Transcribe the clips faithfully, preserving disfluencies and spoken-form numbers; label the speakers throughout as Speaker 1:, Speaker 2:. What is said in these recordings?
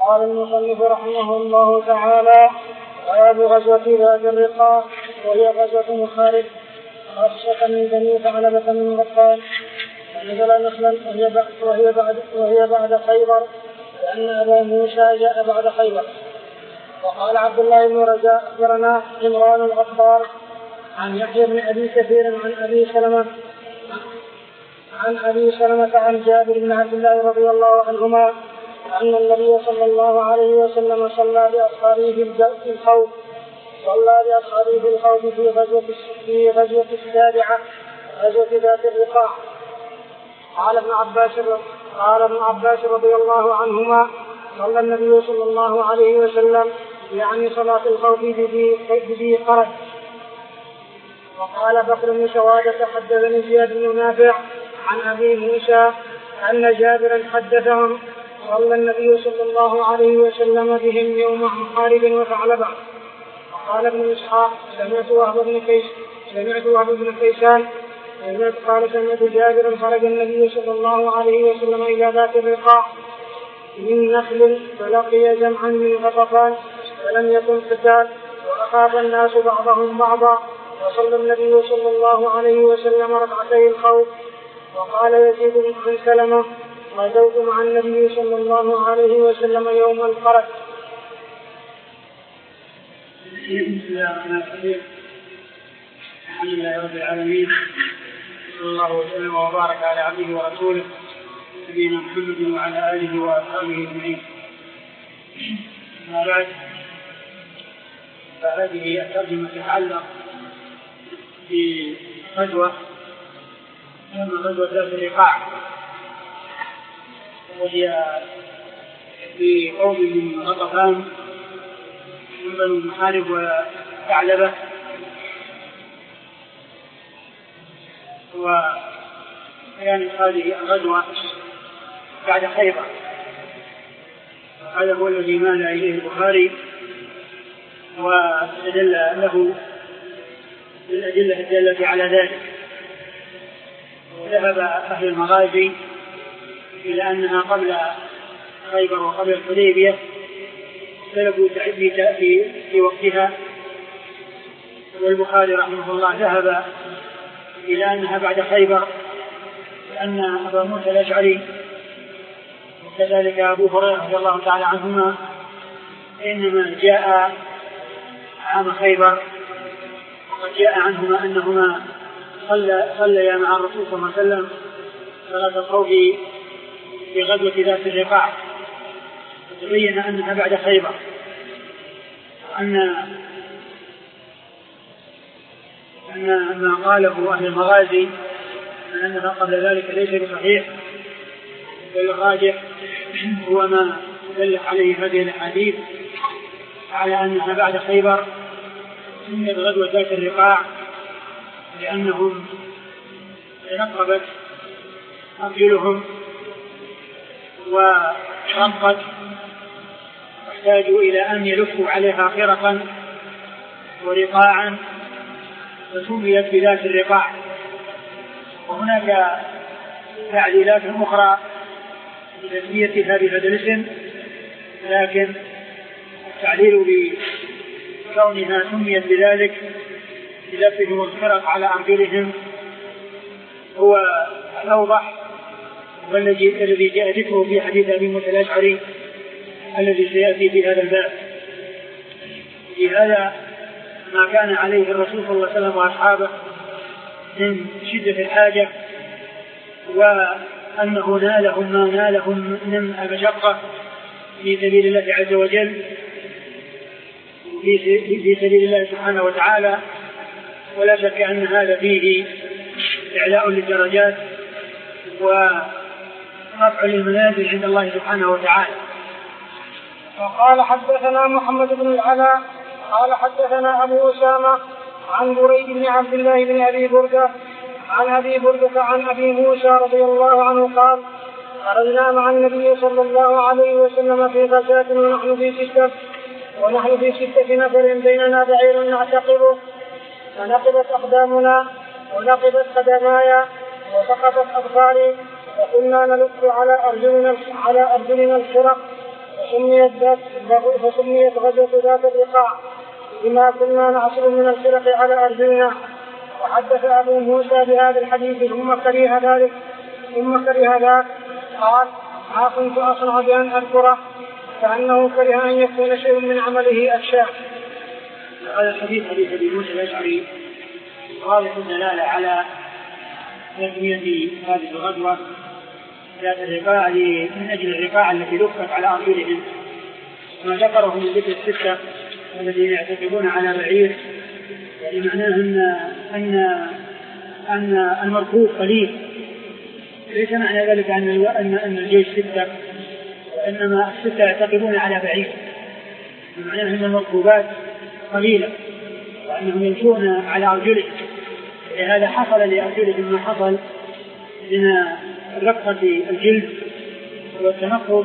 Speaker 1: قال المصنف رحمه الله تعالى: باب غزوة ذات الرقاع، وهي غزوة محارب خاصة من بني ثعلبة من غطفان، ونزل نخلا وهي بعد وهي بعد وهي بعد خيبر، لأن أبا موسى جاء بعد خيبر. وقال عبد الله بن رجاء أخبرنا عمران الغفار عن يحيى بن أبي كثير عن أبي سلمة عن أبي سلمة عن جابر بن عبد الله رضي الله عنهما أن النبي صلى الله عليه وسلم صلى بأصحابه في الخوف صلى بأصحابه في الخوف في غزوة في غزوة السابعة غزوة ذات الرقاع. قال ابن عباس قال ابن عباس رضي الله عنهما: صلى النبي صلى الله عليه وسلم يعني صلاة الخوف بذي قرد. وقال بكر بن شوادة حدثني زياد بن نافع عن أبي موسى أن جابرا حدثهم: صلى النبي صلى الله عليه وسلم بهم يوم محارب وثعلبة. وقال ابن إسحاق: سمعت وهب بن كيس سمعت وهب بن كيسان قال: سمعت جابرا: خرج النبي صلى الله عليه وسلم إلى ذات الرقاع من نخل فلقي جمعا من غطفان فلم يكن قتال، وأخاف الناس بعضهم بعضا، وصلى النبي صلى الله عليه وسلم ركعتي الخوف. وقال يزيد بن سلمة: غزوت مع النبي صلى الله عليه وسلم يوم القرد.
Speaker 2: بسم الله الرحمن الرحيم. الحمد لله رب العالمين، صلى الله وسلم وبارك على عبده ورسوله نبينا محمد وعلى آله وأصحابه أجمعين. أما بعد، فهذه الترجمة تتعلق بغزوة غزوة ذات الرقاع، وهي في قوم من غطفان من بني محارب وثعلبة. وكانت هذه الغزوة بعد خيبر، هذا هو الذي مال إليه البخاري واستدل له بالأدلة الدالة على ذلك. وذهب أهل المغازي إلى أنها قبل خيبر وقبل الحديبية، سلكوا في في وقتها. والبخاري رحمه الله ذهب إلى أنها بعد خيبر، لأن أبا موسى الأشعري وكذلك أبو هريرة رضي الله تعالى عنهما إنما جاء عام خيبر، وقد جاء عنهما أنهما صليا مع الرسول صلى الله عليه وسلم صلاة الخوف في غزوة ذات الرقاع، وتبين أنها بعد خيبر، أن أن ما قاله أهل المغازي من أنها قبل ذلك ليس بصحيح، بل الراجح هو ما دل عليه هذه الأحاديث على أنها بعد خيبر. سميت غزوة ذات الرقاع لأنهم تنقبت أرجلهم ورقت، واحتاجوا إلى أن يلفوا عليها خرقا ورقاعا، فسميت بذات الرقاع. وهناك تعليلات أخرى لتسميتها بهذا الاسم، لكن التعليل بكونها سميت بذلك بلفهم الخرق على أرجلهم هو الأوضح، والذي جاء ذكره في حديث أبي موسى الأشعري الذي سيأتي في هذا الباب. في هذا ما كان عليه الرسول صلى الله عليه وسلم وأصحابه من شدة الحاجة، وأنه نالهم ما نالهم من المشقة في سبيل الله عز وجل، في سبيل الله سبحانه وتعالى. ولا شك أن هذا فيه إعلاء للدرجات ورفع للمنازل عند الله سبحانه وتعالى.
Speaker 1: وقال حدثنا محمد بن العلاء قال حدثنا أبو أسامة عن بريد بن عبد الله بن أبي بردة عن أبي بردة عن أبي موسى رضي الله عنه قال: خرجنا مع النبي صلى الله عليه وسلم في غزاة ونحن في ستة ونحن في ستة نفر بيننا بعير نعتقبه، فنقبت أقدامنا ونقبت قدمايا وسقطت أظفاري، وكنا نلف على أرجلنا على أرجلنا الخرق فسميت ذات فسميت غزوة ذات الرقاع بما كنا نعصر من الفرق على أرجلنا. وحدث أبو موسى بهذا الحديث ثم كره ذلك ثم كره ذاك قال ما كنت أصنع بأن أذكره كأنه كره أن يكون شيء من عمله أكشى.
Speaker 2: هذا الحديث حديث أبي موسى الأشعري واضح الدلالة على تسمية هذه الغزوة ذات الرقاع من أجل الرقاع التي لفت على أرجلهم، ما ذكره من ذكر الستة الذين يعتقدون على بعير، يعني معناه أن أن أن المركوب قليل، ليس معنى ذلك أن أن الجيش ستة، وإنما الستة يعتقدون على بعير، معناه أن المركوبات قليلة وأنهم يمشون على أرجلهم. لهذا حصل لأرجلهم ما حصل من رقة الجلد والتنقب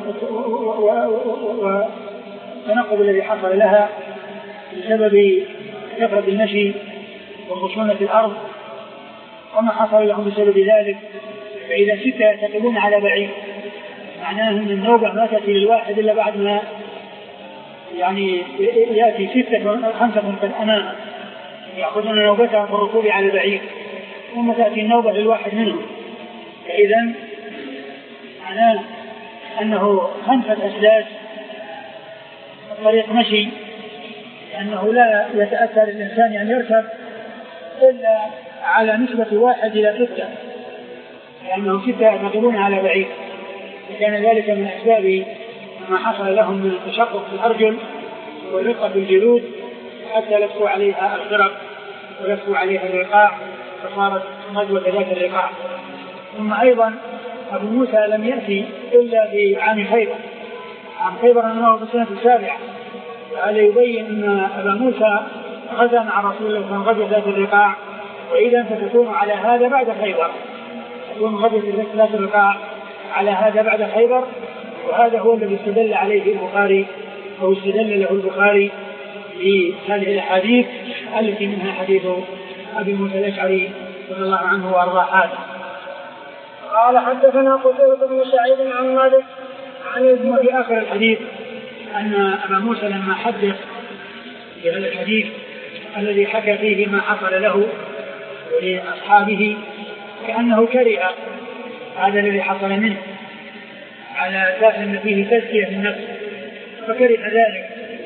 Speaker 2: والتنقب الذي حصل لها بسبب كثرة المشي وخشونة الأرض وما حصل لهم بسبب ذلك. فإذا ستة يعتقدون على بعير معناه أن النوبة ما تأتي للواحد إلا بعد ما يعني يأتي ستة خمسة قد أمام يأخذون نوبتهم في الركوب على البعير ثم تأتي النوبة للواحد منهم. فإذا معناه أنه خمسة أسلاس الطريق مشي، لأنه لا يتأثر الإنسان أن يركب إلا على نسبة واحد إلى ستة، لأنهم ستة يعتقدون على بعير. وكان ذلك من أسباب ما حصل لهم من التشقق في الأرجل ورقة الجلود حتى لفوا عليها الخرق ولفوا عليها الرقاع فصارت غزوة ذات الرقاع. ثم أيضا أبو موسى لم يأتي إلا بعام خيبر، عام خيبر أنه في السنة السابعة، هذا يبين أن أبا موسى غزا مع رسول الله في غزوة ذات الرقاع، وإذا فتكون على هذا بعد خيبر، تكون غزوة ذات الرقاع على هذا بعد خيبر. وهذا هو الذي استدل عليه البخاري أو استدل له البخاري لهذه الأحاديث التي منها حديث أبي موسى الأشعري رضي الله عنه وأرضاه. هذا
Speaker 1: قال حدثنا قتيبة بن سعيد عن مالك عن ابن
Speaker 2: في آخر الحديث أن أبا موسى لما حدث بهذا الحديث الذي حكى فيه ما حصل له ولأصحابه كأنه كره هذا الذي حصل منه على أساس أن فيه تزكية للنفس، فكره ذلك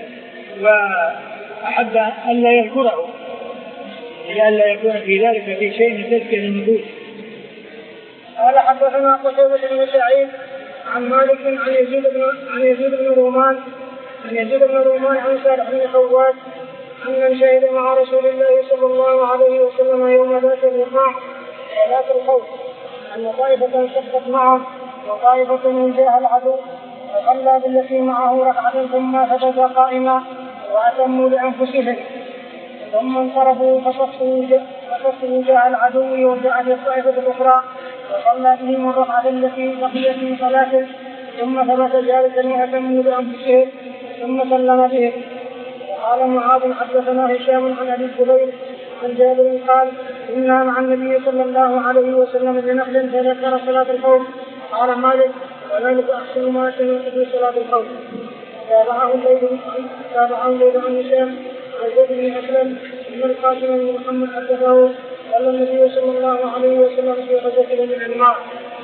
Speaker 2: وأحب أن لا يذكره لئلا يكون في ذلك في شيء من تزكية للنفوس.
Speaker 1: قال حدثنا قتيبة بن سعيد عن مالك عن يزيد بن عن يزيد بن رومان عن يزيد بن رومان عن صالح بن خوات أن شهد مع رسول الله صلى الله عليه وسلم يوم ذات الرقاع وذات الخوف أن طائفة سقط معه وطائفة من جاه العدو فصلى بالتي معه ركعة ثم ثبت قائما وأتموا لأنفسهم ثم انصرفوا فصفوا جاه العدو وجاءت الطائفة الأخرى وصلى بهم الركعة التي بقيت من صلاته ثم ثبت جالسا وأتموا لأنفسهم ثم سلم بهم. قال معاذ حدثنا هشام عن أبي الزبير عن جابر قال إنا مع النبي صلى الله عليه وسلم بنخل فذكر صلاة الخوف. قال مالك وذلك أحسن ما سمعت في صلاة الخوف. تابعه الليل تابعه الليل عن هشام عن زيد بن أسلم أن القاسم بن محمد حدثه قال النبي صلى الله عليه وسلم في غزوة من الماء.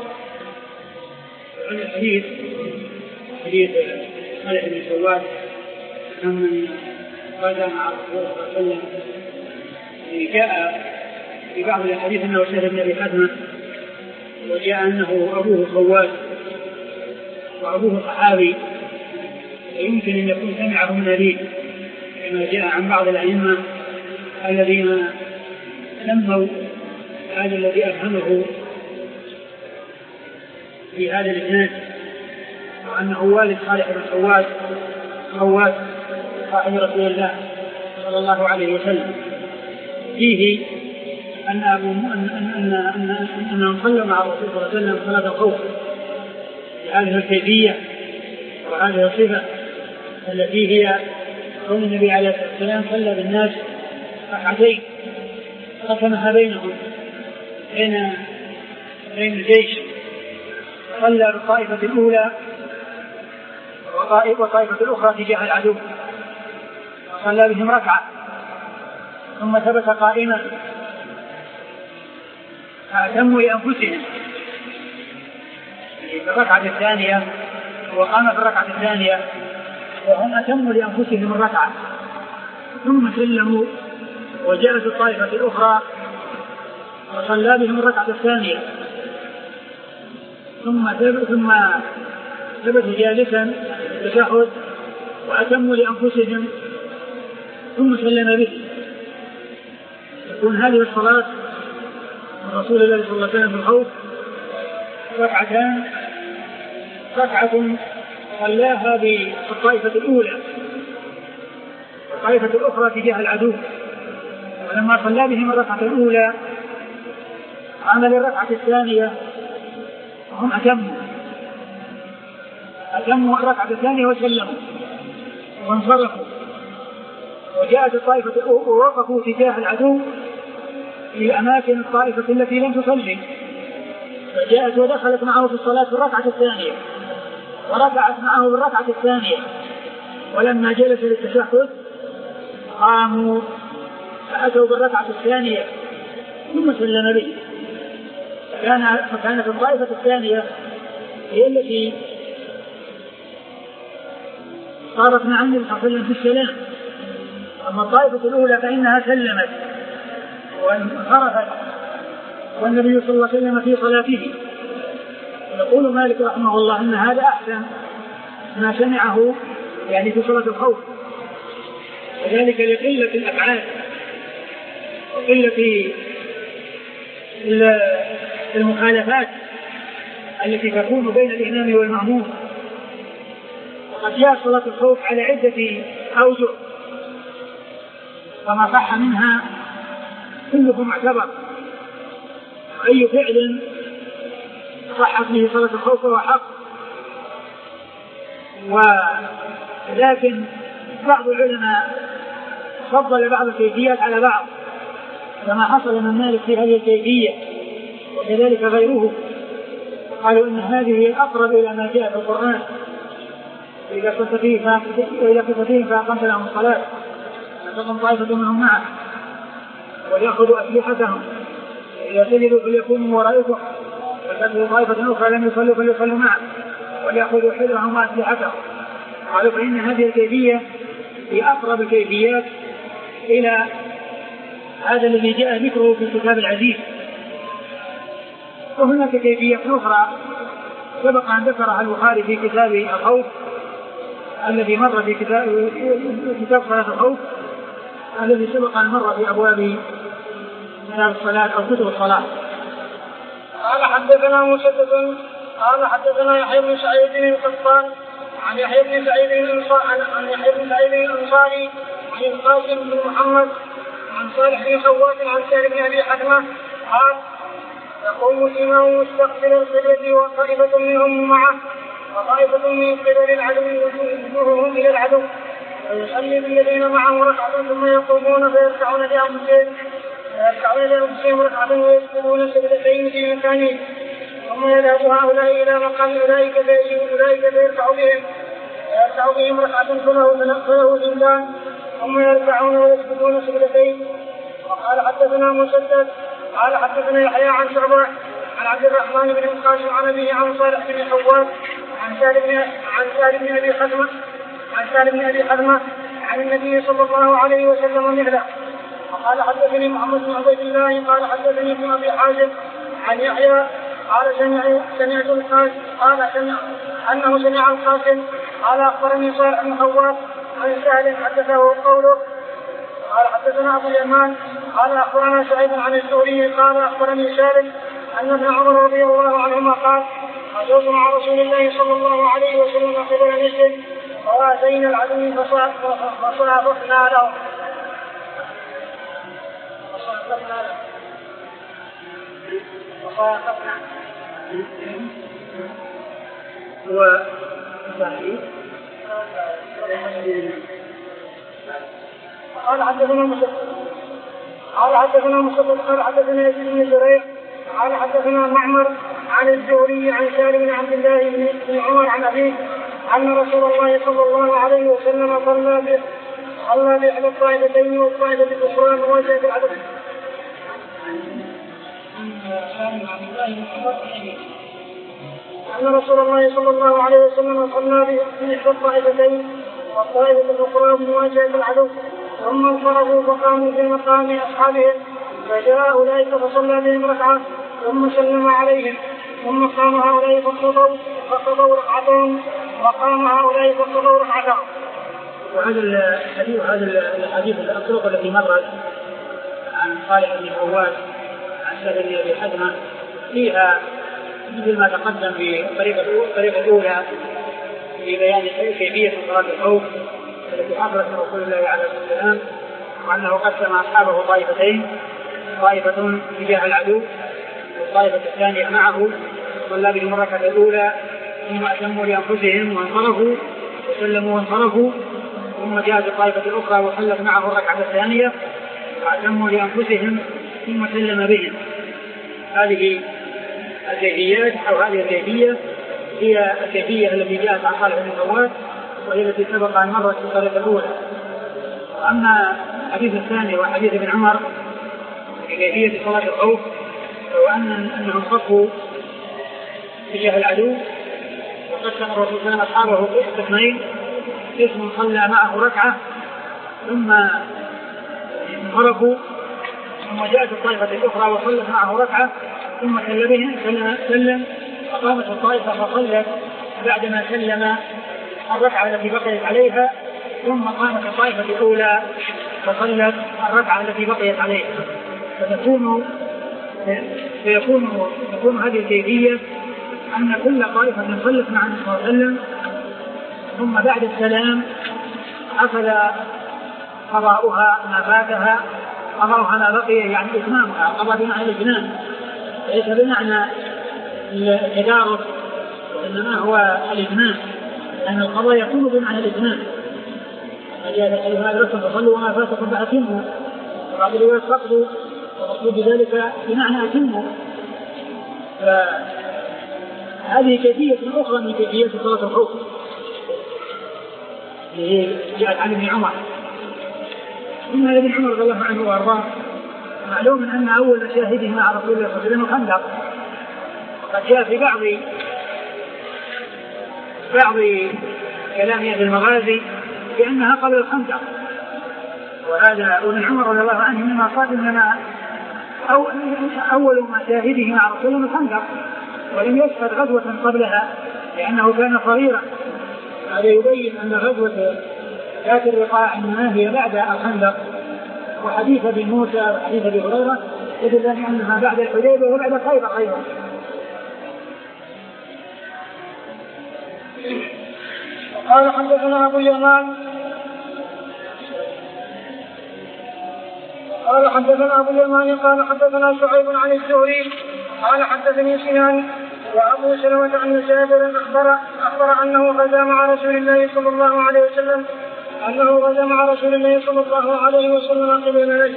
Speaker 2: عن الحديث حديث خالد بن سواد من غزا مع رسول الله صلى الله عليه وسلم جاء في بعض الحديث أنه سهل بن أبي حاتم وجاء أنه أبوه خوات وأبوه صحابي يمكن أن يكون سمعه من أبيه كما جاء عن بعض الأئمة الذين سموا هذا الذي أفهمه في هذا الإسناد وأنه والد صالح بن خوات خوات صاحب رسول الله صلى الله عليه وسلم. فيه أن أبو أن أن أن أن صلى مع الرسول صلى الله عليه وسلم صلاة الخوف بهذه الكيفية وهذه الصفة التي هي كون النبي عليه الصلاة والسلام صلى بالناس ركعتين قسمها بينهم بين بين الجيش، صلى بالطائفة الأولى وطائفة الأخرى تجاه العدو، صلى بهم ركعة ثم ثبت قائما فأتموا لأنفسهم في الركعة الثانية، وقام في الركعة الثانية وهم أتموا لأنفسهم الركعة، ثم سلموا وجاءت الطائفة الأخرى وصلى بهم الركعة الثانية ثم ثم ثبت جالسا التشهد وأتموا لأنفسهم ثم سلم به. تكون هذه الصلاة من رسول الله صلى الله عليه وسلم في الخوف ركعتان، ركعة صلاها بالطائفة الأولى والطائفة الأخرى تجاه العدو، ولما صلى بهم الركعة الأولى عمل الركعة الثانية وهم أتموا أتموا الركعة الثانية وسلموا وانصرفوا، وجاءت الطائفة ووقفوا تجاه العدو في أماكن الطائفة التي لم تصلي، فجاءت ودخلت معه في الصلاة في الركعة الثانية وركعت معه بالركعة الثانية، ولما جلس للتشهد قاموا فأتوا بالركعة الثانية ثم سلم به. فكان فكانت الطائفة الثانية هي التي صارت مع النبي صلى الله عليه وسلم في السلام، أما الطائفة الأولى فإنها سلمت وانصرفت والنبي صلى الله عليه وسلم في صلاته. يقول مالك رحمه الله إن هذا أحسن ما سمعه يعني في صلاة الخوف، وذلك لقلة الأفعال وقلة المخالفات التي تكون بين الإمام والمأموم. وقد جاء صلاة الخوف على عدة أوجه فما صح منها كله معتبر، أي فعل صحت به صلاة الخوف فهو حق، ولكن بعض العلماء فضل بعض الكيفيات على بعض كما حصل من مالك في هذه الكيفية وكذلك غيره، قالوا إن هذه الأقرب إلى ما جاء في القرآن إذا كنت فيهم فأقمت لهم الصلاة فتقم طائفة منهم معك وليأخذوا أسلحتهم إذا سجدوا فليكونوا ورائكم فتجدوا طائفة أخرى لم يصلوا فليصلوا معك وليأخذوا حذرهم وأسلحتهم. قالوا فإن هذه الكيفية هي أقرب الكيفيات إلى هذا الذي جاء ذكره في الكتاب العزيز. وهناك كيفية أخرى سبق أن ذكرها البخاري في كتاب الخوف الذي مر في كتاب كتاب صلاة الخوف الذي سبق أن مر في أبواب كتاب الصلاة أو كتب الصلاة.
Speaker 1: قال حدثنا مسدد قال حدثنا يحيى بن سعيد القطان عن يحيى بن سعيد الأنصاري عن يحيى بن سعيد الأنصاري عن القاسم بن محمد عن صالح بن خوات عن سالم بن أبي حتمة قال يقوم الإمام مستقبل القبلة وطائفة منهم معه وطائفة من قبل العدو وجوههم إلى العدو ويصلي بالذين معه ركعة ثم يقومون فيركعون لأنفسهم فيركعون لأنفسهم ركعة ويسجدون سجدتين في مكانهم ثم يذهب هؤلاء إلى مقام أولئك أولئك فيركع بهم فيركع بهم ركعة فله زندان ثم يركعون ويسجدون سجدتين. وقال حدثنا مسدد قال حدثنا يحيى عن شعبة عن عبد الرحمن بن القاسم عن أبيه عن صالح بن خوات عن سالم عن سالم بن أبي حتمة عن سالم بن أبي حتمة عن النبي صلى الله عليه وسلم مثله. وقال حدثني محمد بن عبيد الله قال حدثني ابن أبي حازم عن يحيى قال سمعت القاسم قال سمع أنه سمع القاسم قال أخبرني صالح بن خوات عن سهل حدثه قوله قال حدثنا أبو اليمان قال أخبرنا سعيد عن الزهري قال أخبرني سالم أن ابن عمر رضي الله عنهما قال غزوت مع رسول الله صلى الله عليه وسلم قبل نجد وآتينا العدو فصافحنا له فصافحنا له فصافحنا
Speaker 2: هو صحيح.
Speaker 1: قال حدثنا مسدد قال حدثنا مسدد قال حدثنا يزيد بن زريع قال حدثنا معمر عن الزهري عن سالم بن عبد الله بن عمر عن أبيه أن رسول الله صلى الله عليه وسلم صلى صلى بإحدى الطائفتين والطائفة الأخرى مواجهة العدو. أن رسول الله صلى الله عليه وسلم صلى بإحدى الطائفتين والطائفة الأخرى مواجهة العدو، ثم انصرفوا فقاموا في مقام أصحابهم، فجاء أولئك فصلى بهم ركعة ثم سلم عليهم، ثم قام هؤلاء فقضوا فقضوا ركعتهم وقام هؤلاء فقضوا ركعتهم.
Speaker 2: وهذا الحديث هذا الحديث الأطرق التي مرت عن صالح بن عواد عن سهل بن أبي حزمة فيها مثل ما تقدم في الطريقة الأولى في بيان كيفية صلاة الخوف التي حصلت من رسول الله عليه الصلاة والسلام، وأنه قسم أصحابه طائفتين، طائفة تجاه العدو والطائفة الثانية معه، صلى بهم الركعة الأولى ثم أتموا لأنفسهم وانصرفوا وسلموا وانصرفوا، ثم جاءت الطائفة الأخرى وصلت معه الركعة الثانية وأتموا لأنفسهم ثم سلم بهم. هذه الكيفيات أو هذه الكيفية هي الكيفية التي جاءت عن صالح بن عواد وهي التي سبق أن مرت في الطريقة الأولى. أما الحديث الثاني وحديث ابن عمر في كيفية صلاة الخوف وأن أنهم صفوا تجاه العدو وقسم الرسول صلى الله عليه وسلم أصحابه قسمين، قسم صلى معه ركعة ثم انصرفوا، ثم جاءت الطائفة الأخرى وصلت معه ركعة ثم سلم سلم فقامت الطائفة فصلت بعدما سلم الركعة التي بقيت عليها، ثم قامت الطائفة الأولى فصلت الركعة التي بقيت عليها، فتكون فيكون تكون هذه الكيفية أن كل طائفة صلت مع النبي صلى الله عليه وسلم ثم بعد السلام حصل قضاؤها ما فاتها، قضاؤها ما بقي يعني إتمامها، قضاء بمعنى الإتمام ليس بمعنى التدارك وإنما هو الإتمام، لأن القضاء يكون بمعنى الإتمام. هذا لكم فصلوا وما فاتكم فأتموا، وبعض الروايات فقدوا ومطلوب بذلك بمعنى أتموا. فهذه كيفية أخرى من كيفية صلاة الخوف اللي جاءت عن ابن عمر. ثم ابن عمر رضي الله عنه وارضاه معلوم أن أول مشاهده مع رسول الله صلى الله عليه وسلم الخندق، وقد جاء في بعض بعض كلام أهل المغازي بأنها قبل الخندق، وهذا ابن عمر رضي الله عنه مما قال إنما أو أول مشاهده مع رسول الله الخندق ولم يشهد غزوة قبلها لأنه كان صغيرا. هذا يبين أن غزوة ذات الرقاع إنما هي بعد الخندق، وحديث ابي موسى وحديث ابي هريره يدل انها بعد الحديبيه وبعد خيبر ايضا.
Speaker 1: قال حدثنا ابو اليمان قال حدثنا ابو اليمان قال حدثنا شعيب عن الزهري قال حدثني سنان وابو سلمة عن جابر اخبر اخبر انه غزا مع رسول الله صلى الله عليه وسلم أنه غزا مع رسول الله صلى الله عليه وسلم قبل نجد.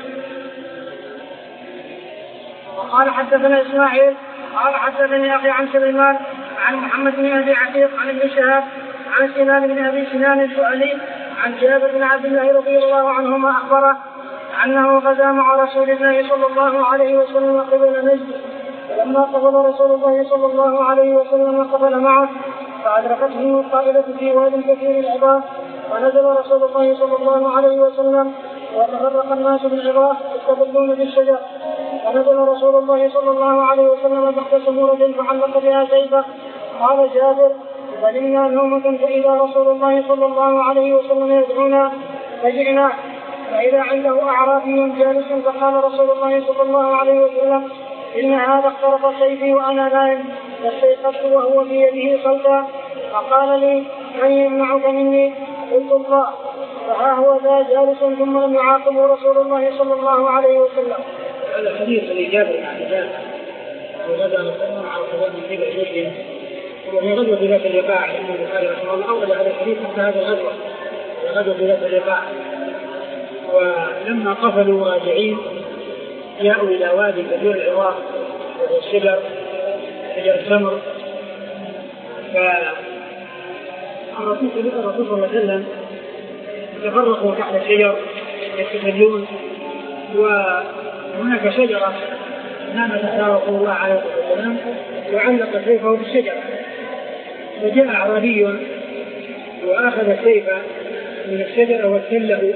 Speaker 1: وقال حدثنا إسماعيل قال حدثني أخي عن سليمان عن محمد بن أبي عتيق عن ابن شهاب عن سنان بن أبي سنان السؤالي عن جابر بن عبد الله رضي الله عنهما أخبره أنه غزا مع رسول الله صلى الله عليه وسلم قبل نجد، فلما قبل رسول الله صلى الله عليه وسلم قبل معه فأدركته الطائلة في واد كثير العظام، ونزل رسول الله صلى الله عليه وسلم وتفرق الناس بالعظام يستظلون بالشجر، ونزل رسول الله صلى الله عليه وسلم تحت سمورة فعلق بها سيفه. قال جابر فلنا نومة فإذا رسول الله صلى الله عليه وسلم يدعونا فجئنا فإذا عنده أعرابي جالس، فقال رسول الله صلى الله عليه وسلم إن هذا اخترق سيفي وأنا نائم، فاستيقظت وهو في يده صوتا، فقال لي من يمنعك مني؟ قلت الله، فها هو ذا جالس، ثم لم يعاقبه رسول الله صلى الله عليه وسلم.
Speaker 2: هذا الحديث الذي جابر عن جابر وغزا مسلم على قبول من قبل مسلم وهي غزوة ذات الرقاع، لأن البخاري رحمه الله أورد هذا الحديث حتى هذه الغزوة غزوة ذات الرقاع. ولما قفلوا راجعين جاءوا إلى وادي كثير العظام وهو الشجر شجر التمر، الرسول صلى الله عليه وسلم تفرقوا تحت الشجر يستدلون، وهناك شجرة نام تحتها رسول الله عليه الصلاة والسلام وعلق سيفه بالشجرة، فجاء أعرابي وأخذ السيف من الشجرة وسله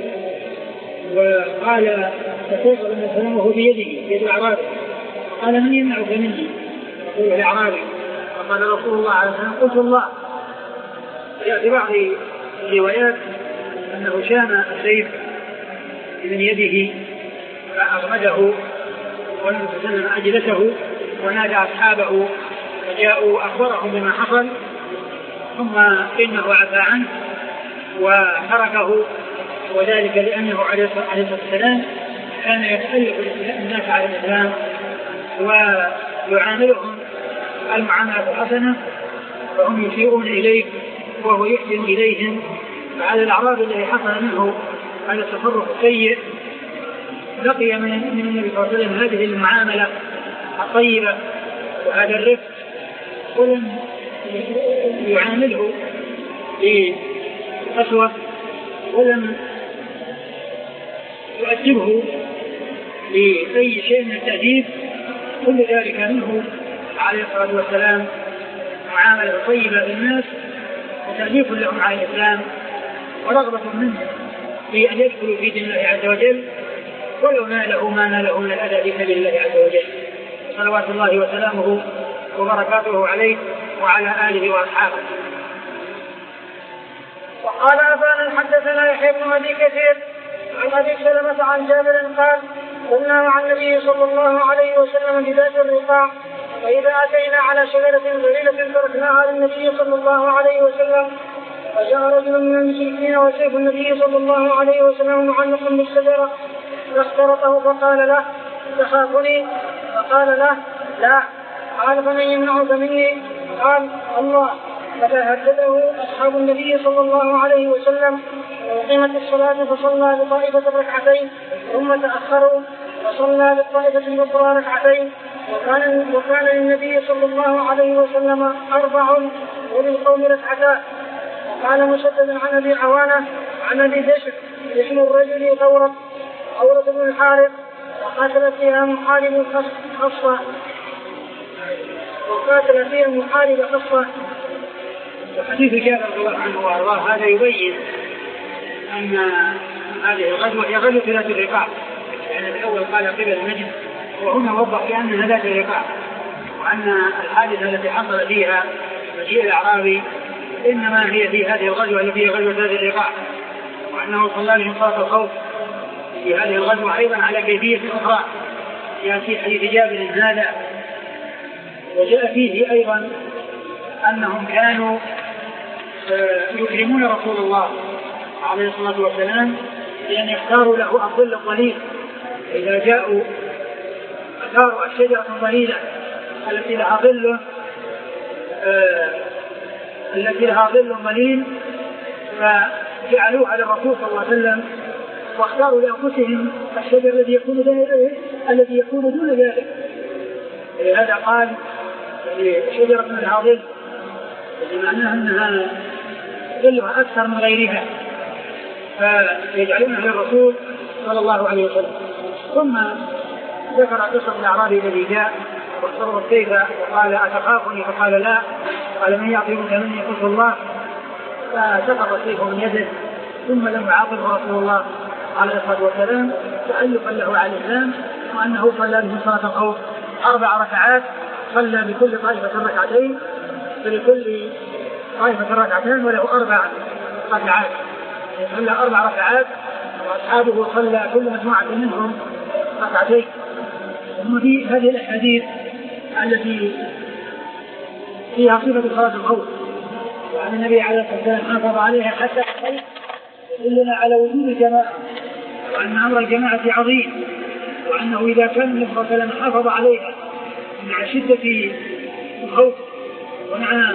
Speaker 2: وقال فسيف لما سلمه بيده بيد الأعرابي، قال من يمنعك مني؟ يقول الأعرابي، فقال رسول الله عليه الصلاة والسلام قلت الله. في بعض الروايات أنه شام السيف من يده فأغمده والنبي صلى الله عليه وسلم أجلسه ونادى أصحابه فجاءوا أخبرهم بما حصل، ثم إنه عفى عنه وتركه، وذلك لأنه عليه الصلاة والسلام كان يتألف الناس على الإسلام ويعاملهم المعاملة الحسنة، فهم يشيرون إليه وهو يحسن إليهم. فعلى الأعراب الذي حصل منه هذا التصرف السيء لقي من النبي صلى الله عليه وسلم هذه المعاملة الطيبة وهذا الرفق، ولم يعامله بقسوة ولم يؤدبه بأي شيء من التأديب. كل ذلك منه عليه الصلاة والسلام معاملة طيبة بالناس وتأليف لهم على الإسلام ورغبة منه في أن يدخلوا في دين الله عز وجل ولو ناله ما ناله من الأذى في سبيل الله عز وجل، صلوات الله وسلامه وبركاته عليه وعلى آله وأصحابه.
Speaker 1: وقال أبانا حدثنا يحيى بن أبي كثير عن أبي سلمة عن جابر قال كنا مع النبي صلى الله عليه وسلم بذات الرقاع، فإذا أتينا على شجرة ظليلة تركناها للنبي صلى الله عليه وسلم، فجاء رجل من المشركين وسيف النبي صلى الله عليه وسلم معلق بالشجرة فاخترطه فقال له تخافني؟ فقال له لا. قال فمن يمنعك مني؟ قال الله. فتهدده أصحاب النبي صلى الله عليه وسلم وقيمت الصلاة فصلى بطائفة ركعتين ثم تأخروا فصلى بالطائفة الأخرى ركعتين، وكان وكان للنبي صلى الله عليه وسلم أربع وللقوم ركعتان. قال مسدد عن أبي عوانة عن أبي بشر اسم الرجل ثورة ثورة بن الحارث وقاتل فيها محارب خصة وقاتل فيها محارب خصة.
Speaker 2: وحديث جابر رضي الله عنه وارضاه هذا يبين ان هذه الغزوه هي غزوه ذات الرقاع، يعني الاول قال قبل النجد وهنا وضح بانها ذات الرقاع، وان الحادثه التي حصل فيها مجيء الاعرابي انما هي في هذه الغزوه التي هي غزوه ذات الرقاع، وانه صلى بهم صلاه الخوف في هذه الغزوه ايضا على كيفيه اخرى ياتي حديث جابر هذا. وجاء فيه ايضا انهم كانوا يكرمون رسول الله عليه الصلاة والسلام لأن يختاروا له الظل الظليل، إذا جاءوا اختاروا الشجرة الظليلة التي لها ظل آه التي لها ظل ظليل فجعلوها للرسول صلى الله عليه وسلم، واختاروا لأنفسهم الشجر الذي يكون الذي يكون دون ذلك. لهذا قال شجرة لها ظل بمعنى أنها ظلها أكثر من غيرها، فيجعلونها للرسول صلى الله عليه وسلم. ثم ذكر قصة الأعرابي الذي جاء واخترق السيف وقال أتخافني؟ فقال لا. قال من يعطيك مني؟ قلت الله. فسقط السيف من يده ثم لم يعاقبه رسول الله عليه الصلاة والسلام تألفا له على الإسلام، وأنه صلى به صلاة الخوف أربع ركعات، صلى بكل طائفة ركعتين فلكل طائفة ركعتين وله أربع ركعات، صلى أربع ركعات وأصحابه صلى كل مجموعة منهم ركعتين. ثم في هذه الأحاديث التي فيها صفة صلاة الخوف وأن النبي عليه الصلاة والسلام حافظ عليها حتى الخير يدلنا على وجود الجماعة وأن أمر الجماعة عظيم، وأنه إذا كان النبي صلى الله عليه وسلم حافظ عليها مع شدة الخوف ومع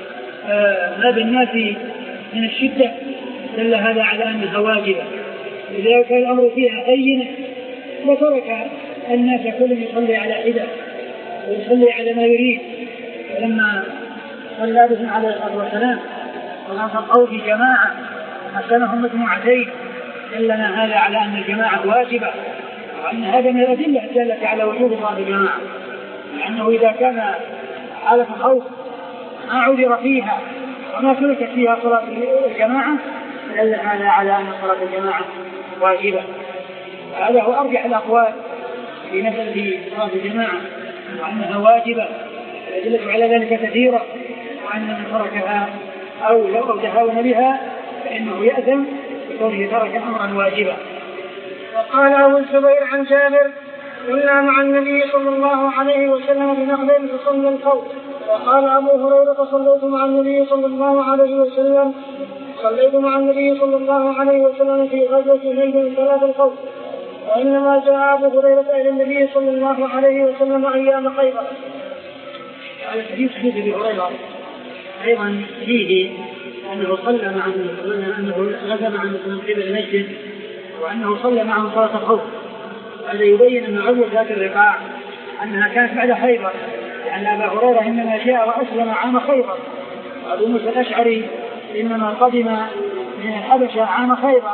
Speaker 2: آه ما بالناس من الشدة دل هذا على أنها واجبة. إذا كان الأمر فيها هينة وترك الناس كل يصلي على حدة ويصلي على ما يريد، ولما صلى بهم عليه الصلاة والسلام صلاة الخوف جماعة حسنهم مجموعتين دلنا هذا على أن الجماعة واجبة، وأن هذا من الأدلة الدالة على وجوب صلاة الجماعة، لأنه إذا كان حالة الخوف ما عذر فيها وما تركت فيها صلاة الجماعة دل هذا على أن صلاة الجماعة واجبة. هذا هو أرجح الأقوال في مسألة صلاة الجماعة وأنها واجبة، الأدلة على ذلك كثيرة، وأن من تركها أو لو تهاون بها فإنه يأثم بكونه ترك أمرا واجبا.
Speaker 1: وقال أبو الزبير عن جابر كنا مع النبي صلى الله عليه وسلم بنخل فصلى الخوف. وقال أبو هريرة صليت مع النبي صلى الله عليه وسلم صليت مع النبي صلى الله عليه وسلم في غزوة هند ثلاث الخوف. وإنما جاء أبو هريرة إلى النبي صلى الله عليه وسلم أيام خيبر.
Speaker 2: على الحديث حديث أبي هريرة أيضا فيه أنه صلى مع أنه غزا مع من قبل المسجد وأنه صلى معهم صلاة الخوف. هذا يبين أن غزوة ذات الرقاع أنها كانت بعد خيبر، لأن أبا هريرة إنما جاء وأسلم عام خيبر، وأبو موسى الأشعري إنما قدم من الحبشة عام خيبر،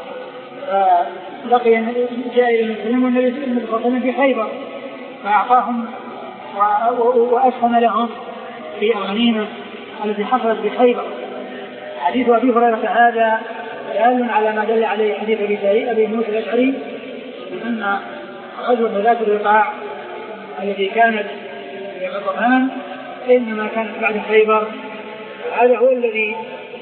Speaker 2: فلقي جاء إلى المسلمين والنبي صلى الله عليه وسلم في خيبر فأعطاهم وأسهم لهم في الغنيمة التي حصلت بخيبر. حديث أبي هريرة هذا دال على ما دل عليه حديث أبي موسى الأشعري أن غزوة ذات الرقاع التي كانت في غطفان إنما كانت بعد خيبر. هذا هو الذي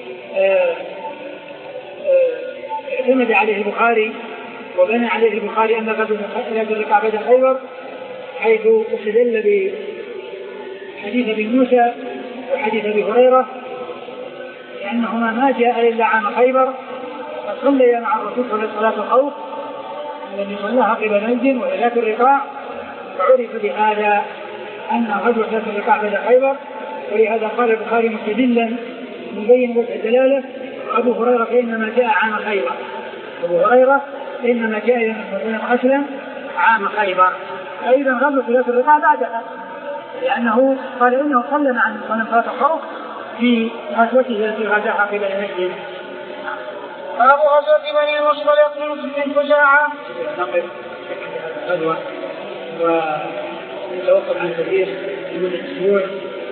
Speaker 2: اعتمد عليه البخاري وبنى عليه البخاري أن غزوة ذات الرقاع بعد خيبر، حيث استدل بحديث أبي موسى وحديث أبي هريرة لأنهما ما جاء إلا عام خيبر، فصلي مع الرسول صلى الله عليه وسلم الخوف الذي صلاها قبل نجد وذات الرقاع، فعرف بهذا أن غزوة ذات الرقاع بعد خيبر. ولهذا قال البخاري مستدلا مبين وجه الدلالة أبو هريرة إنما جاء عام خيبر، أبو هريرة إنما جاء إلى النبي أسلم عام خيبر. أيضا غزوة ذات الرقاع بعدها، لأنه قال إنه صلى مع صلاة الخوف في غزوته التي غزاها قبل نجد.
Speaker 1: باب غزوة بني المصطلق من خزاعة.
Speaker 2: نقف غزوة ونتوقف عن كثير من الأسبوع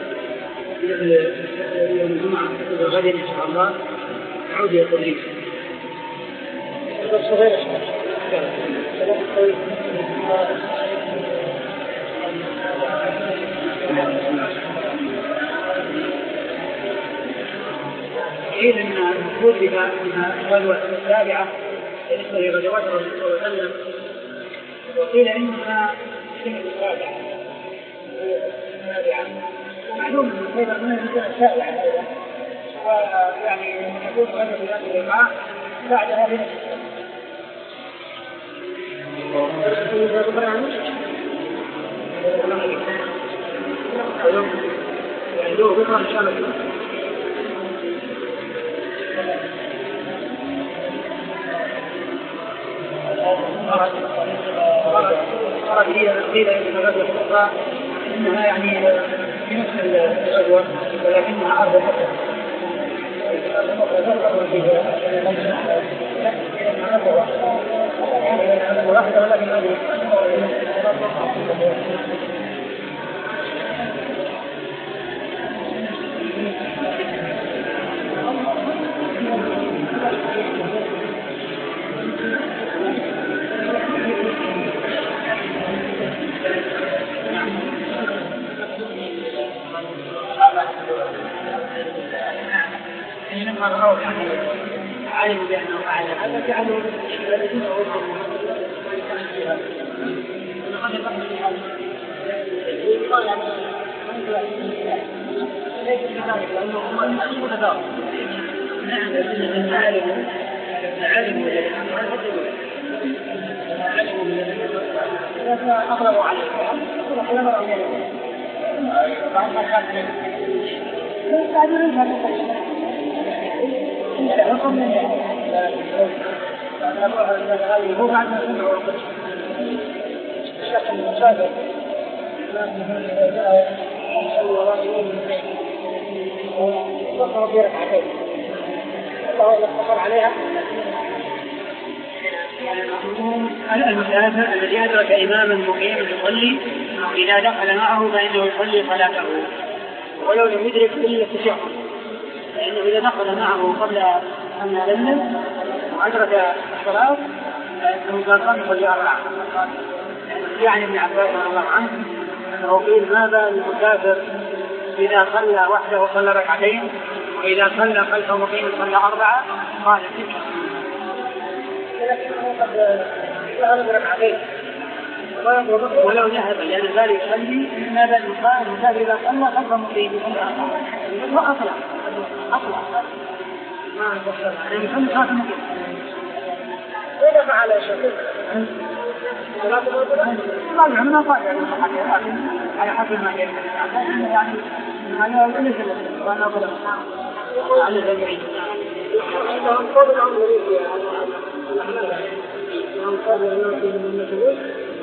Speaker 2: يوم الجمعة غد إن شاء الله نعود إلى التدريس. قيل ان المفروض بها انها غزوه السابعه بالنسبه لغزوات الرسول صلى الله عليه وسلم، وقيل انها سنه السابعه السابعه ومعلوم ان خيبر من السنه السابعه ايضا، ويعني يكون غزوه ذات الرقاع بعدها بنفسه. وعنده بكره ان شاء الله. قال قيل ان غزوه اخرى انها يعني في نفس الغزوه ولكنها ارض اخرى. علموا بأنه فعل هذا جعلوا الذين أوصلوا قد يقصد بهذا قال ليس كذلك لأنه هو متفاوت. نعم لأن علموا علموا علموا أغلبوا عليه بعد ما كان الحكم من هو بعد ما سمعوا الشيخ المسافر وقرأ في ركعتين
Speaker 1: الله إذا اقتصر عليها؟
Speaker 2: المسافر الذي أدرك إماما مقيما يصلي إذا دخل معه فإنه يصلي صلاته ولو لم يدرك إلا التشهد، لأنه إذا دخل معه قبل أن يسلم وأدرك الصلاة فإنه قال يصلي أربعة. يعني ابن عباس رضي الله عنه أنه قيل ما بال المسافر إذا صلى وحده صلى ركعتين وإذا صلى خلفه مقيم صلى أربعة؟ قال تلك ولو ذهب لأن ذلك يصلي ما بال المسافر إذا صلى خلفه مقيم صلى أربعة أصلا أصلا ما نقصر يعني يصلي صلاة مقيم.
Speaker 1: إذا فعل شيء
Speaker 2: ما العلماء قال على حسب ما كان يعني ما يقول لك وانا اقول على الجميع
Speaker 1: هم قول العمر هم قول الناس من المسؤول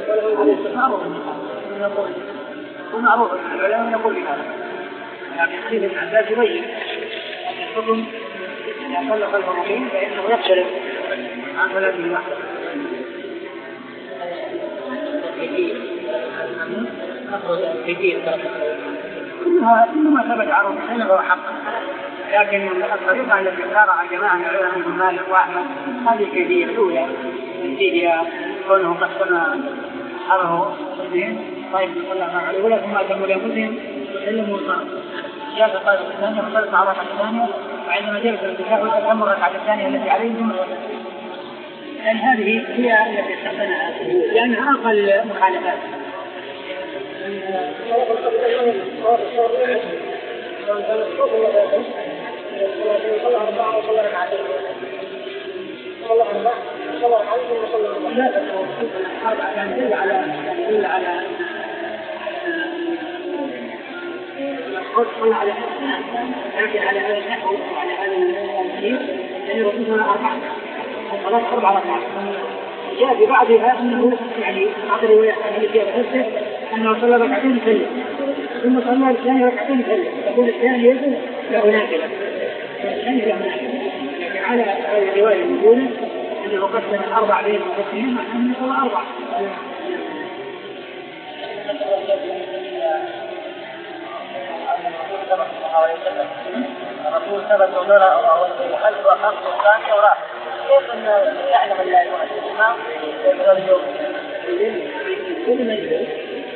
Speaker 2: ومعروف العلماء يقول بهذا، لكن حديث ابن عباس يبين ان الحكم اذا صلى خلف المقيم فانه يختلف عن ثلاثه واحده. كلها كلما ثبت عرض الحين هو حق، لكن الطريقة التي اختارها جماعة من العلماء من مالك وأحمد هذه كيفية الأولى هي كونه قد سمى أصحابه الدين طيب صلى الله عليه وسلم ثم أتموا لأنفسهم يسلموا الصلاة. جاء قال الثانية وصلت على الركعة الثانية وعندما جلس التشهد أتم الركعة الثانية التي عليه ثم يعني هذه هي التي استحسنها لأنها أقل مخالفات. لا أربعة كان دل على دل على قص على لكن على هذا النحو وعلى هذا الترتيب يعني ركوعها أربعة ثلاث أربع ركعات. جاء في بعضها أنه يعني بعض الروايات التي فيها تفسر أنه صلى ركعتين سلم ثم صلى الثاني ركعتين سلم تقول الثاني يزل له نافلة الثاني له نافلة. لكن على هذه الرواية الموجودة أنه قسم الأربع بين المقسمين أنه صلى أربع.
Speaker 1: الرسول ثبت نرى وخلف وخلف الثاني وراء كيف أن يعلم الله الإمام يقول
Speaker 2: كل ما يقول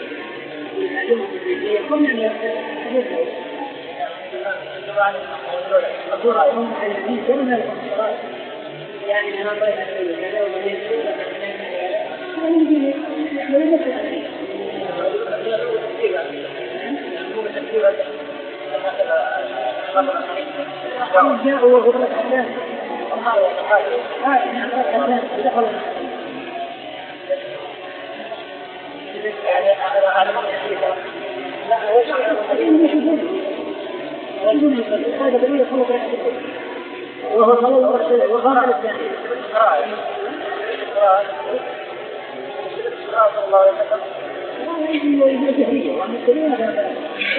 Speaker 2: يكون يعني يعني أنا طيب كذا وبعدين جاء وغرق الناس وهو خلال وخلال الثاني الله يجزيه وعن الكلمة هذا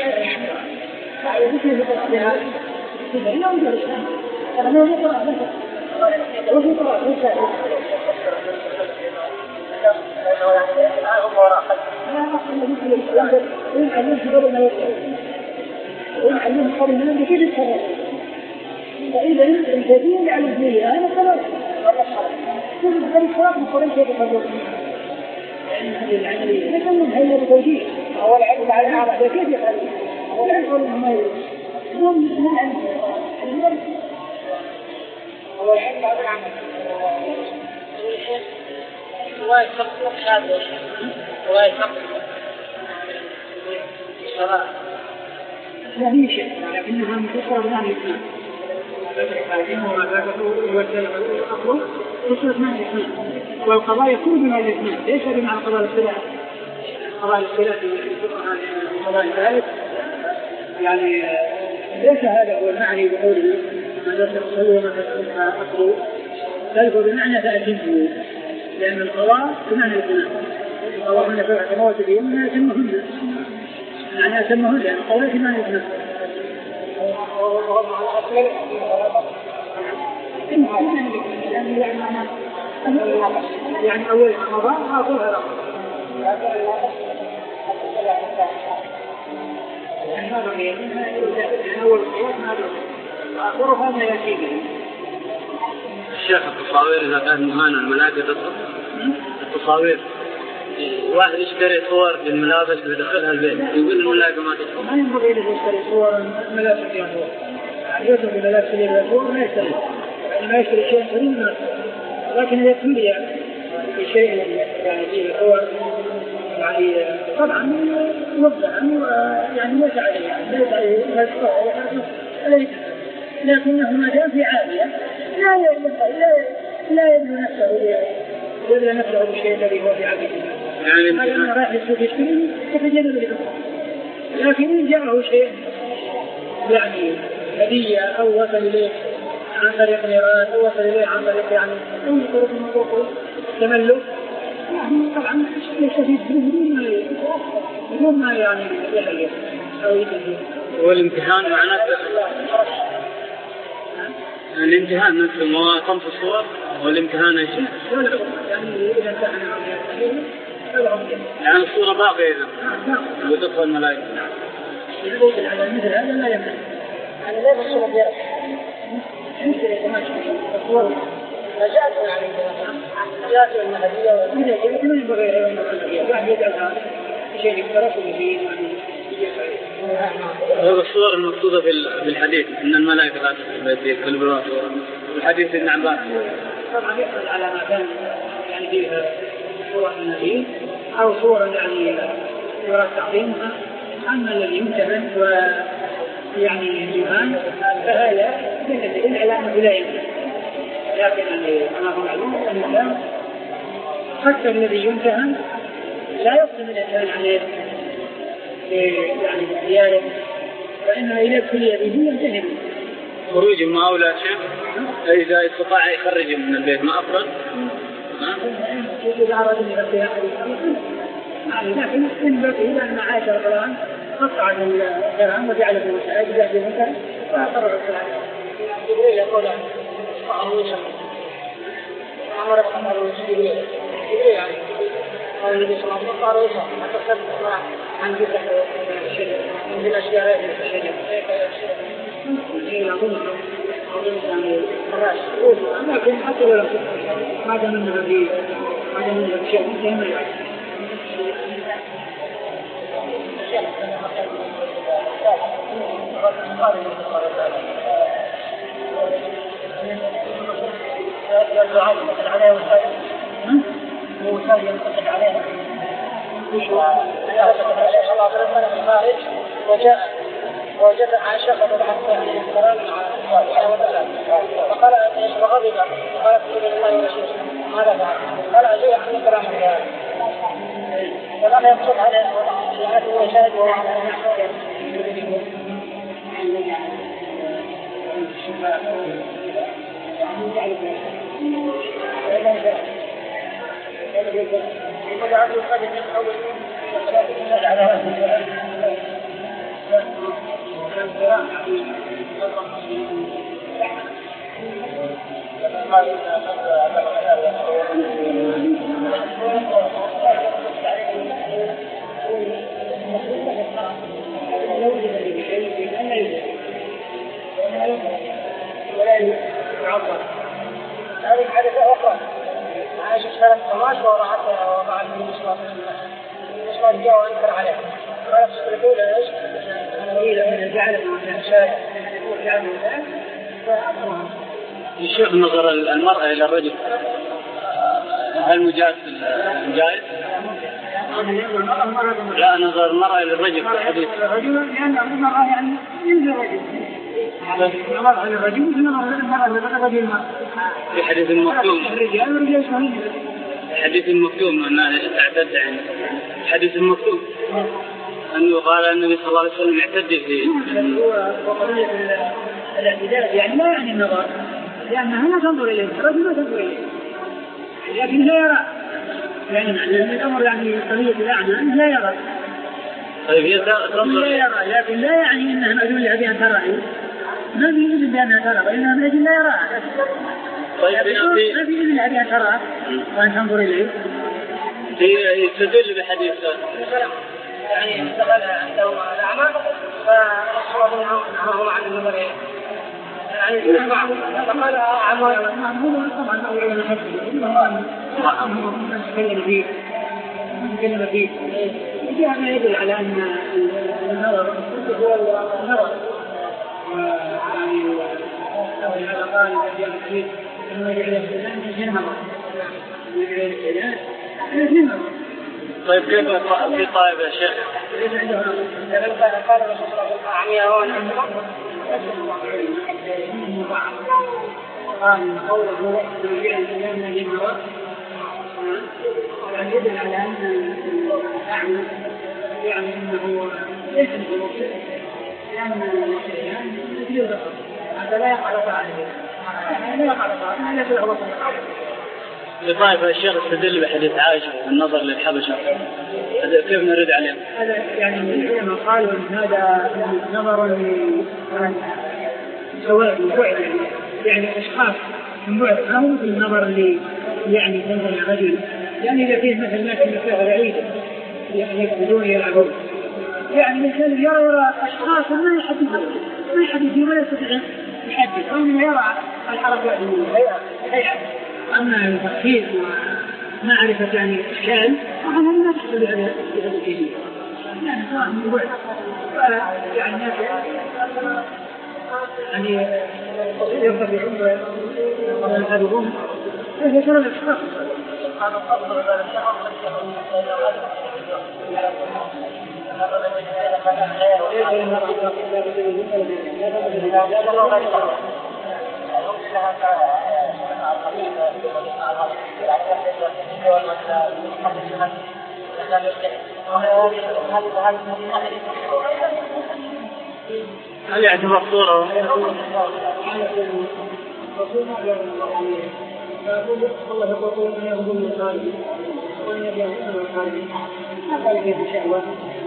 Speaker 2: يجزيه بقصدها يوم جلس أنا يقرأ لك وفي قراءة لك ويعلمه قبل ما يقرأ ويعلمه قبل ما يقرأ كيف يتحرك فإذا الجديد على الجديد أنا خلاص كل هذه الصلاة مقرأة كيف يتحرك هذه العملية لكن هي بتوجيه هو العلم على العرب كيف يفعل هو العلم ولا ما يفعل هو من العلم هو العلم على العمل هو يسبق هذا هو يسبق الصلاة لا هي شيء لكنها مختصرة بها الاثنين وما ذاته يوجه الأخر تصلت مع الاثنين والقضاء يكون بما الاثنين ليس بمعنى قضاء الاختلاف قضاء الاختلاف في قضاء ذلك يعني ليس هذا هو المعني بقوله ماذا تصلوا وماذا أخر بل هو بمعنى تأتيه لأن القضاء بمعنى الاثنين القضاء هنا سبع سماوات بهن يتمهن يعني يتمهن لأن القضاء بمعنى الاثنين يعني أول رمضان آخرها رمضان.
Speaker 3: الشيخ التصاوير إذا كانت مهانة الملائكة تطلق التصاوير واحد يشتري صور للملابس ويدخلها البيت يقول الملائكة ما تطلق.
Speaker 2: ما ينبغي له يشتري صور ملابس يعني يعني يوصل بملابس للصور ما يشتري يعني ما يشتري شيء قريب لكن إذا تولي بشيء يعني فيه صور يعني طبعا وضعا يعني ليس عليه يعني ليس عليه لكنه ما دام في عالية لا لا لا يبني نفسه يبني نفسه بالشيء الذي هو في عالية يعني ما لما راح يسوق يشتري يتجنب الإبراء لكن إن جاءه شيء يعني هدية أو وصل إليه عن طريق نيران أو وصل إليه عن طريق يعني أي طرق من طرق تملك طبعا يستفيد بدون ما بدون ما يعني يحلف أو يتجنب.
Speaker 3: والامتحان معناته الامتحان نفسه ما خمس صور والامتحان ايش؟
Speaker 2: يعني إذا امتحن
Speaker 3: يعني الصورة باقية إذا وتدخل الملائكة.
Speaker 2: على مثل هذا لا يمكن. أنا لا بصور ديالك. مثل كمان الصور رجعت يعني جاءت النبية وإذا جاءت من بغير واحد يدعها شيء يفترق به.
Speaker 3: هذا الصور المقصودة في الحديث إن الملائكة لا تدخل في البراءة الحديث ابن عباس.
Speaker 2: طبعا يحصل على ما كان يعني فيها صور النبي أو صورة يعني يراد تعظيمها. أما الذي يمتهن ويعني الجهان فهذا يدل على أنه لا يمكن لكن كما هو معلوم أن حتى الذي يمتهن لا يقصد الإنسان عليه يعني باختياره فإنه إذا ابتلي به يمتهن.
Speaker 3: خروج ما أولى شيء إذا استطاع يخرج من البيت ما أفضل.
Speaker 2: إذا أراد أن يغطيها يعني لكن إن بقي لأن عائشة القرآن قطع الكلام وجعل في المساعد جاء في المكان فقرر الكلام. جبريل يقول أمر أمر أمر جبريل جبريل يعني قال النبي صلى الله عليه وسلم قال ويسا حتى صدق عن جزء الشجر من الأشياء هذه في الشجر هي نقول يعني الرأس لكن حتى لو ما دام منها في ما دام منها شيء مهم يعني الدعاء ينقصد عليها وسائل ينقصد عليها الخارج وجاء وجد عائشة قد حتى الكلام فقال وغضب قالت لله ورسوله ماذا فعل؟ قال أجيء عن كلام الله فلما يقصد عليه هذا هو شاهد وهو على نحو وجعل القدم من أول على رأسه هذه حادثة أخرى عائشة كانت تماش وراحتها ومع النبي صلى الله عليه وسلم النبي صلى الله عليه وسلم جاء وانكر عليها قالت تقول ايش؟ أنا أريد أن أجعل من شاهد وجعل من ذلك فأمرها.
Speaker 3: الشيخ نظر المرأة إلى الرجل هل مجاز جائز؟ لا نظر المرأة إلى الرجل في الحديث.
Speaker 2: الرجل لأن المرأة يعني من الرجل. المرأة إلى الرجل المرأة إلى الرجل
Speaker 3: في حديث مكتوم.
Speaker 2: الرجال والرجال شهيد.
Speaker 3: حديث مكتوم أنه تعتد يعني حديث مكتوم أنه قال النبي صلى الله عليه وسلم يعتد فيه.
Speaker 2: هو قضية الاعتداد يعني لا يعني النظر لأنها لا تنظر إليه الرجل لا تنظر إليه لكن لا يرى يعني الأمر يعني قضية الأعمى لا يرى.
Speaker 3: طيب هي تنظر
Speaker 2: لا يرى لكن لا يعني أنها مدلولة بأن ترى ما بيجب بأنها ترى وإنها من أجل لا يراها
Speaker 3: طيب
Speaker 2: ما في إذن أبي أن تراه وأن تنظر إليه.
Speaker 3: هي يستدل بحديث
Speaker 1: يعني اشتغل عندهم الأعمى فالرسول نهاهم عن النظر إليه. يعني فقال أعمى
Speaker 2: معمول طبعا أول من الحديث نتكلم فيه نتكلم فيه هذا يدل على أن النظر هو النظر ويعني هذا قال في الحديث أنه يجعل الإنسان في النظر يجعل الإنسان.
Speaker 3: طيب كيف في طائف يا شيخ؟
Speaker 1: قال الرسول صلى الله عليه وسلم أعمياء
Speaker 2: قال قوله يجعل الإنسان في النظر يعني يدل على أن الأعمى يعني أنه ليس بمرسل لأن الإنسان يجري ذكر هذا لا يقع عليه لا يقع عليه لا يقع عليه.
Speaker 3: لطائفة الشيخ استدل بحديث عائشة النظر للحبشة كيف نرد عليه؟
Speaker 2: هذا يعني العلماء قالوا أن هذا نظر سواء بعد يعني أشخاص من بعد ما هو مثل النظر اللي يعني تنظر الرجل يعني إذا فيه مثل ناس من فيها بعيدة يعني يقعدون يلعبون يعني الإنسان يرى يرى أشخاص ما يحدثون ما يحدثون ولا يستطيع يحدث وإنما يرى الحركات الهيئة. أما التخفيف ومعرفة يعني الإشكال فهذا لا تحصل على هذا الكثير يعني سواء من بعد يعني الناس يعني يرتفعون وينهضون فهي ترى الأشخاص.
Speaker 3: هل يعتبر صورة؟
Speaker 2: الله يقول أن يغضوا من الخارج وأن يبيعوا من الخارج هذا الذي بشهوة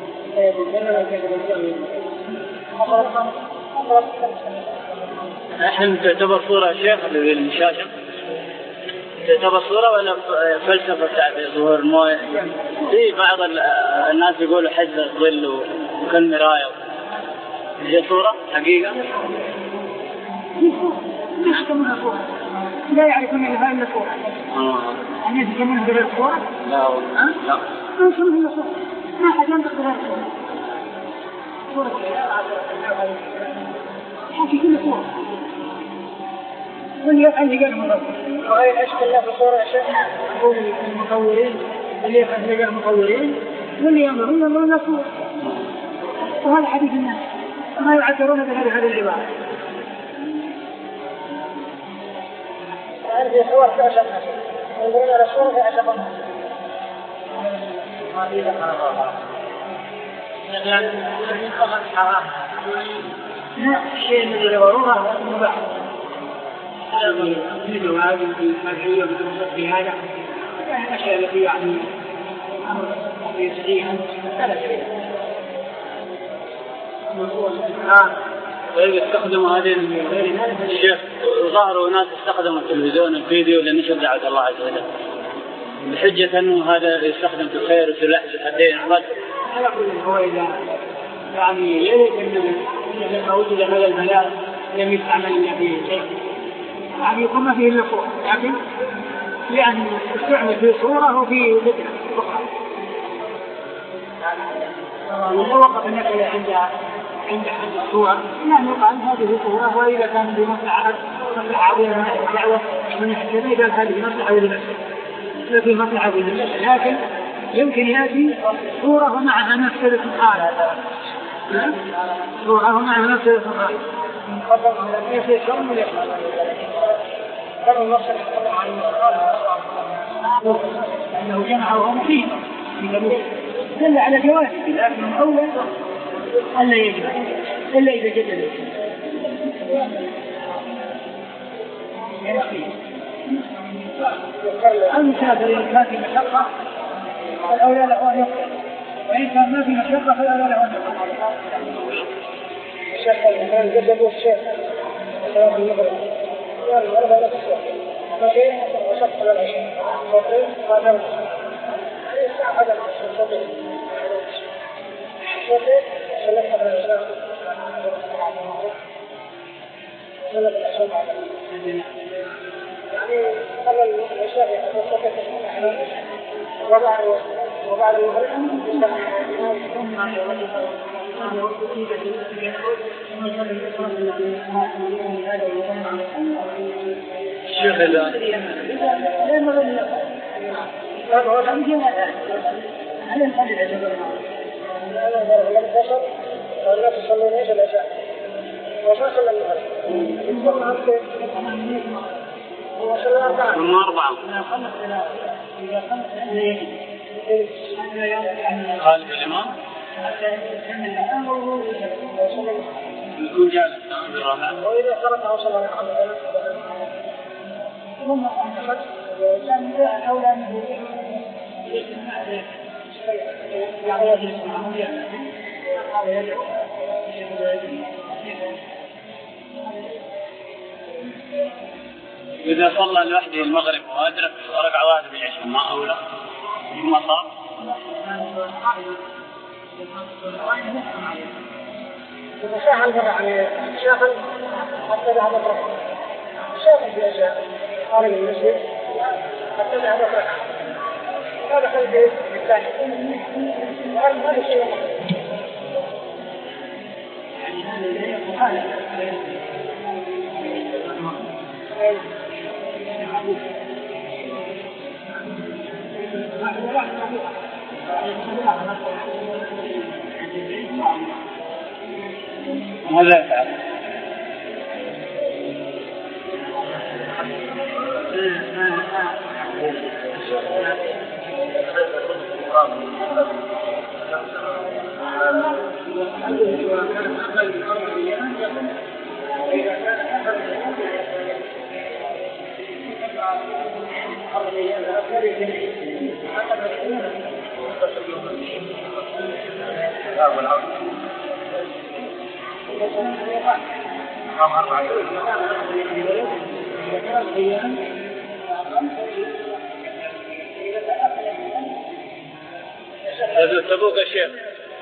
Speaker 3: الحين تعتبر صورة شيخ للشاشة تعتبر صورة ولا فلسفة بتاعت ظهور المويه؟ في بعض الناس يقولوا حجز الظل وكالمراية هي صورة حقيقة؟
Speaker 2: لا يعرفون إلا هذا الصورة. أن يتكلمون بغير الصورة؟
Speaker 3: لا لا.
Speaker 2: ما يسمون إلا صورة. ما حد ينطق بغير الصورة. صورة. حكي كل صورة. واللي يفعل لقاء مصور.
Speaker 1: وغير أشكال الله بصورة أشياء.
Speaker 2: يقول المصورين اللي يفعل لقاء مصورين واللي ينظرون ينظرون صورة. وهذا حديث الناس. ما يعترون بهذه العبارة.
Speaker 1: عندي صور في أشخاص ينظرون على صور في أشخاص ما في ذكر
Speaker 2: لأن الخمر حرام لا شيء من الضرورة مباح في جواب في مرحية بدون في هذا يعني الأشياء التي يعني أمر يسريها فلا شيء
Speaker 3: ويستخدموا هذه الشيخ ظهروا ناس استخدموا التلفزيون الفيديو لنشر دعوة الله عز وجل بحجة أنه هذا يستخدم في الخير وسلاح الحدين عمد.
Speaker 2: على كل هو إذا يعني يريد أن لما وجد هذا الملاذ لم يستعمل إلا فيه شيء يعني يكون ما فيه إلا صورة لكن يعني استعمل في صورة وفي ذكر فقط. ولو وقف النقل عند عند عند الصور يعني يقال هذه صورة وإذا كان بمصلحة مصلحة عظيمة من الدعوة من الحكمة قال هذه مصلحة لنفسه لكن مصلحة لنفسه لكن يمكن يأتي صورة ومعها مفسدة حالة صورة ومعها مفسدة حالة يصير شرم ولا
Speaker 1: كان المصلحة عن
Speaker 2: أنه جمع وهو مفيد دل على جوازه لكن من أول ألا يجب إلا إذا جدد المسافر إذا كان في مشقة فالأولى له أن يقتل وإن كان ما في مشقة فالأولى له أن يقتل.
Speaker 1: الشيخ الإمام جددوا الشيخ الشيخ المغرب قال هذا لا تصلح صوتين وشق العشاء صوتين هذا هذا صوتين صوتين ثلاث قبل العشاء ثلاث العشاء بعد يعني قبل العشاء صوتين وبعد وبعد المغرب
Speaker 3: الشيخ الآن
Speaker 1: لا تصلون ايش العشاء وما صلى المغرب وصلى أربعة
Speaker 3: ثم أربعة خالف الإمام يكون جالس بالرابعة
Speaker 1: وإذا خرج أو صلى محمد ثم أحمد أولى
Speaker 3: إذا صلى لوحده المغرب وأدرك ركعة واحدة بالعشاء ما أولى ثم صار
Speaker 1: وتساهل يعني شاغل حتى ذهب ركعة شاغل في أشياء قال المسجد حتى ذهب ركعة هذا خلف الثاني وقال هذا شيء
Speaker 3: ماذا يفعل؟ هذا تبوك يا شيخ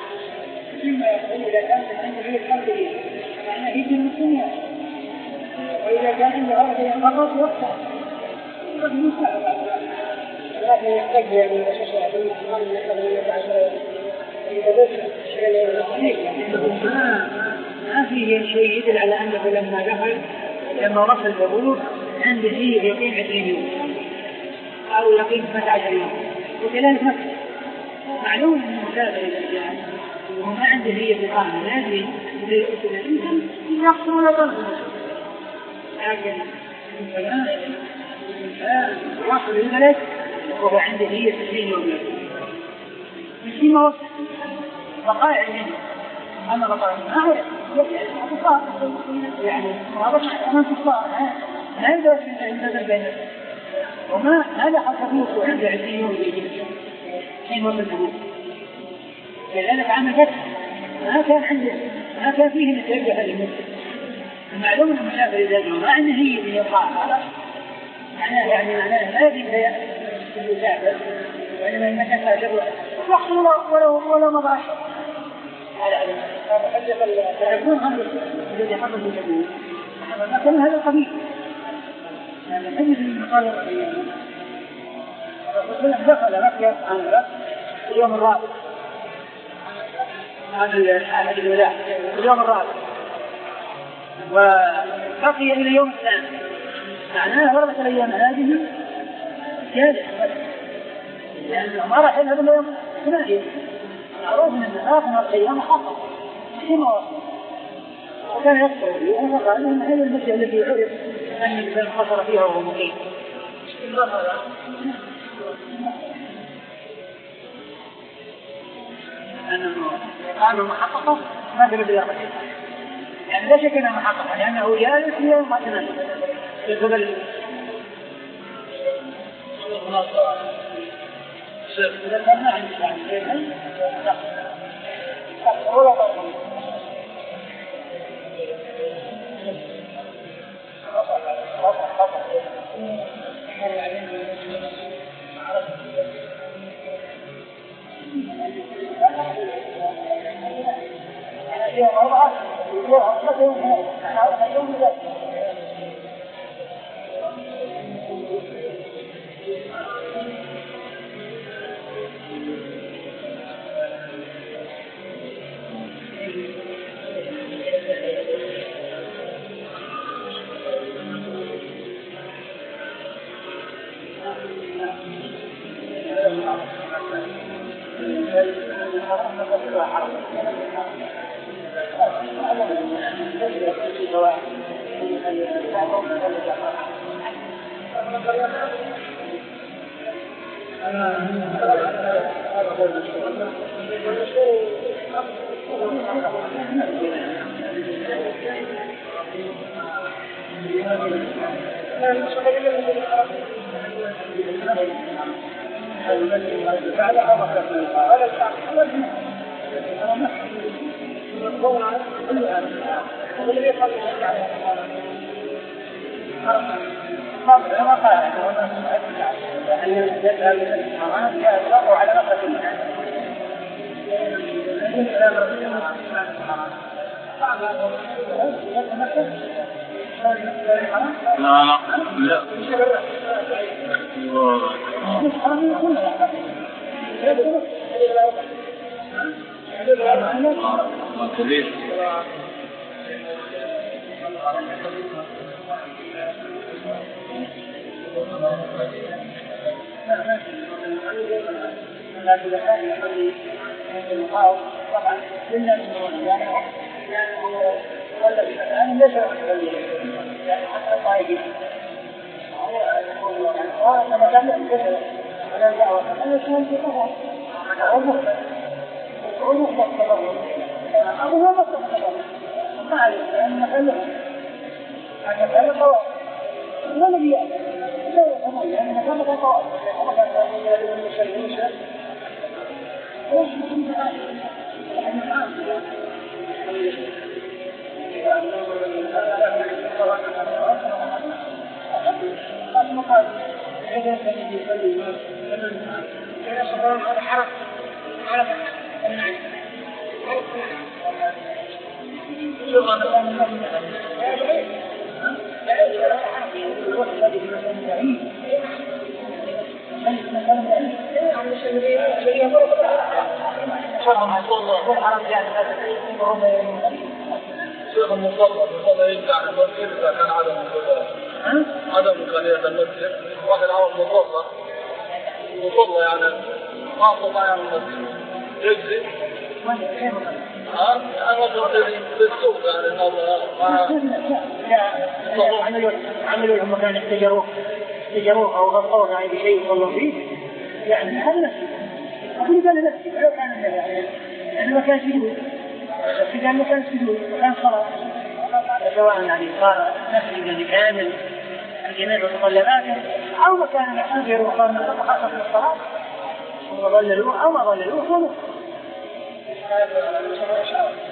Speaker 1: وإذا كان عنده هذا يخرج وقته لكن يحتاج يعني الأشياء
Speaker 2: ما فيه شيء يدل على أنه لما دخل لما وصل البلوغ عنده فيه يقين عشرين يوم أو يقين خمسة عشر يوم وكذلك مكة معلوم أن المسافر إذا جاء وما عنده هي بقامة لا يدري يقصر ولا تنقص لكن وصل الملك وهو عنده هي عشرين يوم مش فيما وصل بقائع منه أما بقائع منه يعني هذا أمام الصلاة لا يدرس من هذا البيت وما هذا حصلوه عند عشرين يوم حين وصل البلوغ لذلك عمل فتح ما كان عنده ما كان فيه نتيجة هذه المسجد المعلوم أن المسافر إذا جاء ما عنده هي من يقع معناه يعني معناه لا يجب المسافر وإنما المكان سافر وقت ولو ولو مضى على حجة تعرفون هذا الذي حصل في الجبول مثلا هذا القبيل يعني حجة المقال الرسول دخل مكة عن اليوم الرابع هذا الحاجة الوداع اليوم الرابع وبقي إلى يوم الثاني معناه وربط الأيام هذه زيادة لأنه ما راح يذهب إلا يوم الثاني معروف من آخر الأيام حصل فيما وصل وكان يذكر اليوم وقال أن هذا المسجد الذي عرف أن الإنسان خسر فيها وهو مقيم أنه قالوا محققة ما في بداية يعني لا شك أنه محققة لأنه جالس يوم ما تنام في قبل إذا كان ما عندي يعني
Speaker 4: شيخ المصلى المصلى يمنع عن المسجد إذا كان عدم عدم إمكانية المسجد واحد عمل مصلى مصلى يعني ما استطاع يعمل المسجد يجزي ها أنا قلت للسوق يعني
Speaker 2: لا عملوا عملوا لهم مكان احتجروه احتجروه أو غطوه يعني بشيء يصلوا فيه يعني هذا نفسي أقول قال نفسي لو كان يعني يعني ما كان سجود في كان ما كان سجود وكان صلاة سواء يعني صار مسجدا كامل الجميع متطلباته أو مكان محجر وصار متخصص للصلاة وظللوه أو ما ظللوه